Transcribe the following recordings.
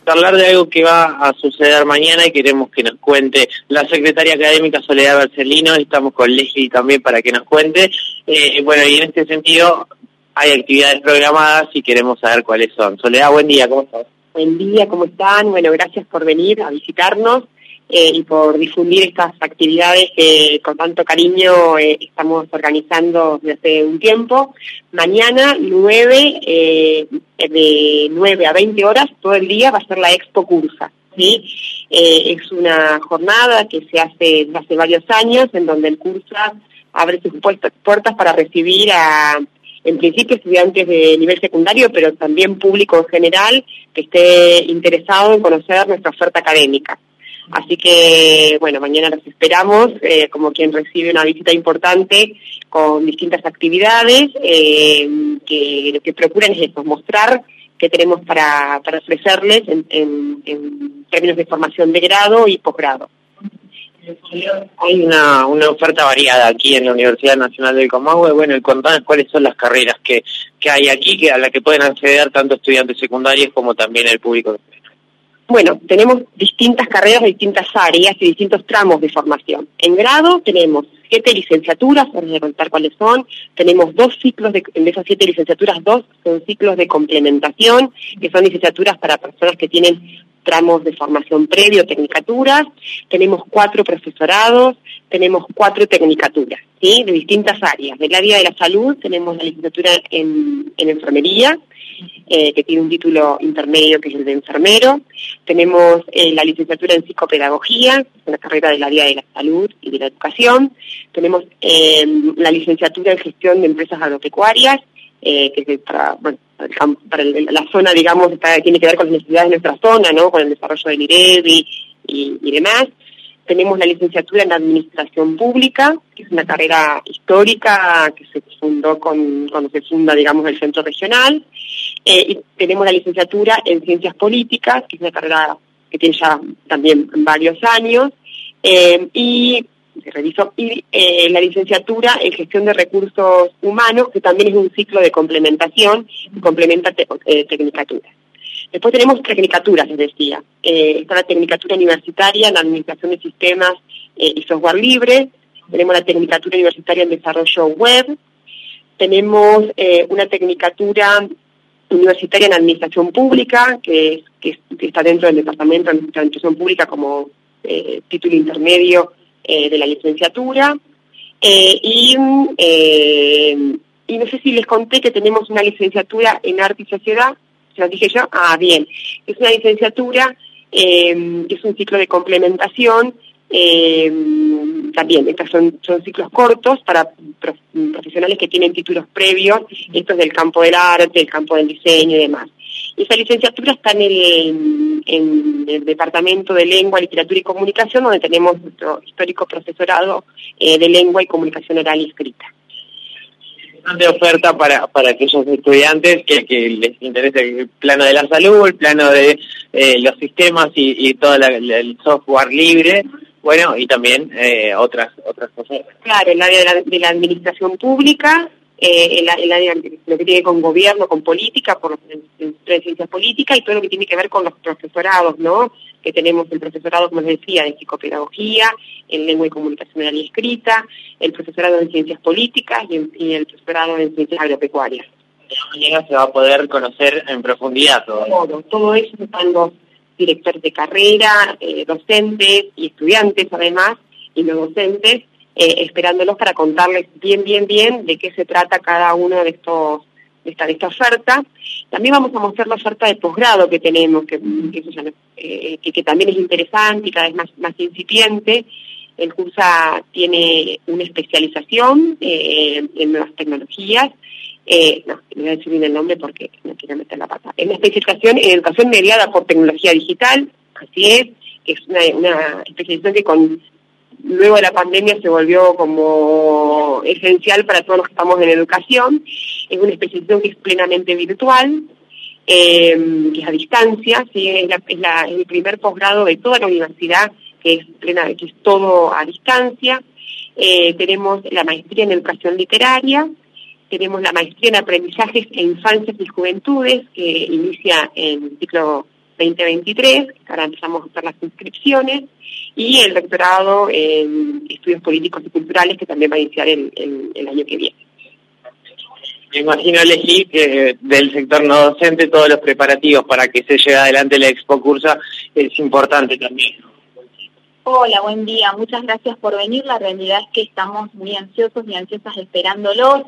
charlar de algo que va a suceder mañana y queremos que nos cuente la secretaria académica Soledad Bercellino. Estamos con Leslie también para que nos cuente. Bueno, y en este sentido hay actividades programadas y queremos saber cuáles son. Soledad, buen día, ¿cómo estás? Buen día, ¿cómo están? Bueno, gracias por venir a visitarnos y por difundir estas actividades que con tanto cariño estamos organizando desde hace un tiempo. Mañana, de 9 a 20 horas, todo el día va a ser la Expo Cursa, ¿sí? Es una jornada que se hace desde hace varios años, en donde el Cursa abre sus puertas para recibir en principio estudiantes de nivel secundario, pero también público en general que esté interesado en conocer nuestra oferta académica. Así que, bueno, mañana los esperamos como quien recibe una visita importante con distintas actividades que lo que procuran es eso, mostrar qué tenemos para ofrecerles en términos de formación de grado y posgrado. Hay una oferta variada aquí en la Universidad Nacional del Comahue. Bueno, y contanos cuáles son las carreras que hay aquí, a las que pueden acceder tanto estudiantes secundarios como también el público. Bueno, tenemos distintas carreras, distintas áreas y distintos tramos de formación. En grado tenemos 7 licenciaturas, vamos a contar cuáles son. Tenemos 2 ciclos, de esas 7 licenciaturas, 2 son ciclos de complementación, que son licenciaturas para personas que tienen tramos de formación previo, tecnicaturas. Tenemos 4 profesorados, tenemos 4 tecnicaturas, ¿sí? De distintas áreas. Del área de la salud tenemos la licenciatura en enfermería, que tiene un título intermedio que es el de enfermero. Tenemos la licenciatura en psicopedagogía, una carrera del área de la salud y de la educación. Tenemos la licenciatura en gestión de empresas agropecuarias, que es para la zona, digamos, tiene que ver con las necesidades de nuestra zona, ¿no? Con el desarrollo del IREVI y demás. Tenemos la licenciatura en Administración Pública, que es una carrera histórica que se fundó cuando se funda, digamos, el centro regional. Y tenemos la licenciatura en Ciencias Políticas, que es una carrera que tiene ya también varios años. Y la licenciatura en Gestión de Recursos Humanos, que también es un ciclo de complementación y complementa tecnicaturas. Después tenemos tecnicaturas, les decía. Está la tecnicatura universitaria en Administración de Sistemas y Software Libre. Tenemos la tecnicatura universitaria en Desarrollo Web. Tenemos una tecnicatura universitaria en Administración Pública, que está dentro del Departamento de Administración Pública como título intermedio de la licenciatura. Y no sé si les conté que tenemos una licenciatura en Arte y Sociedad. ¿Se lo dije yo? Ah, bien. Es una licenciatura, es un ciclo de complementación. También, estos son ciclos cortos para profesionales que tienen títulos previos, estos del campo del arte, del campo del diseño y demás. Esa licenciatura está en el Departamento de Lengua, Literatura y Comunicación, donde tenemos nuestro histórico profesorado de Lengua y Comunicación Oral y Escrita. De oferta para aquellos estudiantes que les interesa el plano de la salud, el plano de los sistemas y todo el software libre, bueno, y también otras cosas. Claro, el área de la administración pública, el área lo que tiene que ver con gobierno, con política, por de ciencias políticas, y todo lo que tiene que ver con los profesorados, ¿no? Que tenemos el profesorado, como les decía, en psicopedagogía, en lengua y comunicación oral y escrita, el profesorado en ciencias políticas y el profesorado en ciencias agropecuarias. Mañana se va a poder conocer en profundidad todo eso. Están los directores de carrera, docentes y estudiantes además, y no docentes, esperándolos para contarles bien de qué se trata cada uno de esta oferta. También vamos a mostrar la oferta de posgrado que tenemos, que también es interesante y cada vez más incipiente. El Cursa tiene una especialización en nuevas tecnologías. No voy a decir bien el nombre porque no quiero meter la pata. Es una especialización en educación mediada por tecnología digital, así es una especialización que luego de la pandemia se volvió como esencial para todos los que estamos en educación. Es una especialización que es plenamente virtual, que es a distancia, ¿sí? Es el primer posgrado de toda la universidad que es todo a distancia. Tenemos la maestría en educación literaria, tenemos la maestría en aprendizajes e infancias y juventudes, que inicia en el ciclo 2023, ahora empezamos a hacer las inscripciones, y el doctorado en Estudios Políticos y Culturales, que también va a iniciar el año que viene. Me imagino, Leslie, que del sector no docente todos los preparativos para que se lleve adelante la Expo Cursa es importante también. Hola, buen día. Muchas gracias por venir. La realidad es que estamos muy ansiosos y ansiosas esperándolas.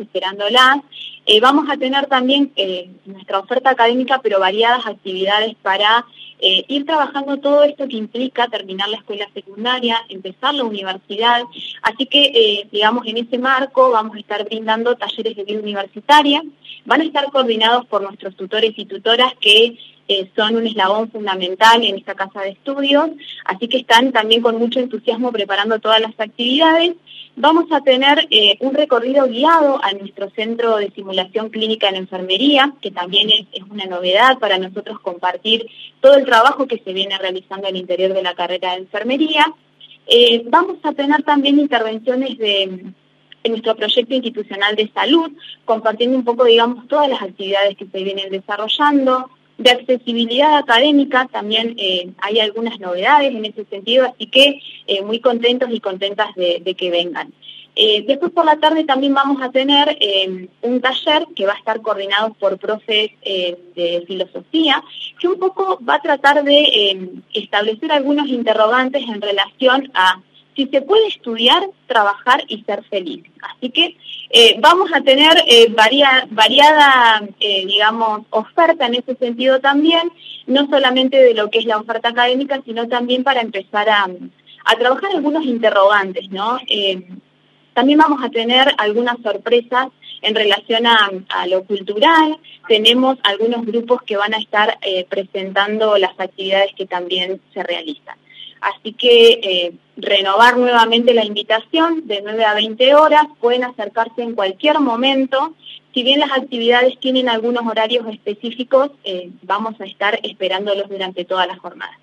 Vamos a tener también nuestra oferta académica, pero variadas actividades para ir trabajando todo esto que implica terminar la escuela secundaria, empezar la universidad. Así que, digamos, en ese marco vamos a estar brindando talleres de vida universitaria. Van a estar coordinados por nuestros tutores y tutoras que son un eslabón fundamental en esta casa de estudios, así que están también con mucho entusiasmo preparando todas las actividades. Vamos a tener un recorrido guiado a nuestro centro de simulación clínica en enfermería, que también es una novedad para nosotros compartir todo el trabajo que se viene realizando al interior de la carrera de enfermería. Vamos a tener también intervenciones en nuestro proyecto institucional de salud, compartiendo un poco, digamos, todas las actividades que se vienen desarrollando. De accesibilidad académica también hay algunas novedades en ese sentido, así que muy contentos y contentas de que vengan. Después por la tarde también vamos a tener un taller que va a estar coordinado por profes de filosofía, que un poco va a tratar de establecer algunos interrogantes en relación a si se puede estudiar, trabajar y ser feliz. Así que vamos a tener variada, digamos, oferta en ese sentido también, no solamente de lo que es la oferta académica, sino también para empezar a trabajar algunos interrogantes, ¿no? También vamos a tener algunas sorpresas en relación a lo cultural. Tenemos algunos grupos que van a estar presentando las actividades que también se realizan. Así que renovar nuevamente la invitación de 9 a 20 horas, pueden acercarse en cualquier momento. Si bien las actividades tienen algunos horarios específicos, vamos a estar esperándolos durante toda la jornada.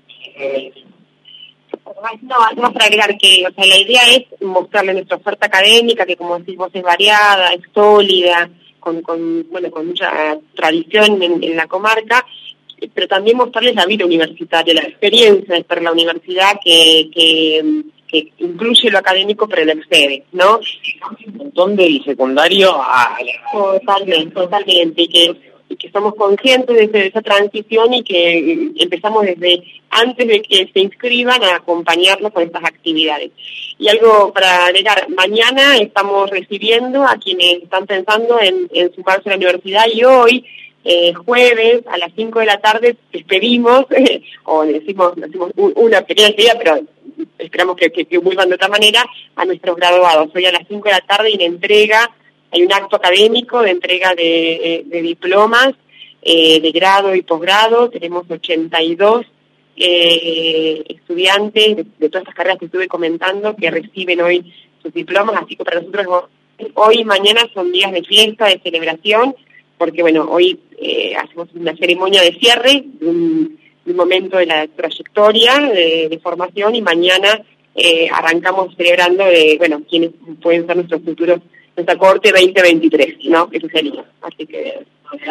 No, vamos a agregar que, o sea, la idea es mostrarle nuestra oferta académica, que como decís vos es variada, es sólida, con mucha tradición en la comarca, pero también mostrarles la vida universitaria, la experiencia de estar en la universidad que incluye lo académico pero lo excede, ¿no? Un montón del secundario a... Totalmente, y que somos conscientes de esa transición y que empezamos desde antes de que se inscriban a acompañarlos con estas actividades. Y algo para agregar, mañana estamos recibiendo a quienes están pensando en sumarse a la universidad, y hoy, jueves a las 5 de la tarde, despedimos, o decimos una pequeña despedida, pero esperamos que vuelvan de otra manera, a nuestros graduados. Hoy a las 5 de la tarde hay un acto académico de entrega de diplomas de grado y posgrado. Tenemos 82 estudiantes de todas estas carreras que estuve comentando que reciben hoy sus diplomas, así que para nosotros hoy y mañana son días de fiesta, de celebración, porque bueno, hoy hacemos una ceremonia de cierre de un momento de la trayectoria de formación, y mañana arrancamos celebrando quienes pueden ser nuestros futuros, nuestra corte 2023, ¿no? Eso sería. Así que...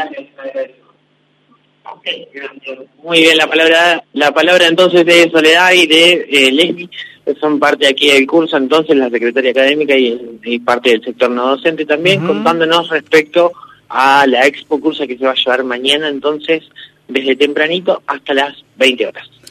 Okay. Muy bien, la palabra entonces de Soledad y de Leslie, que son parte aquí del curso, entonces la secretaria académica y parte del sector no docente también, contándonos respecto a la Expo Cursa que se va a llevar mañana, entonces, desde tempranito hasta las 20 horas.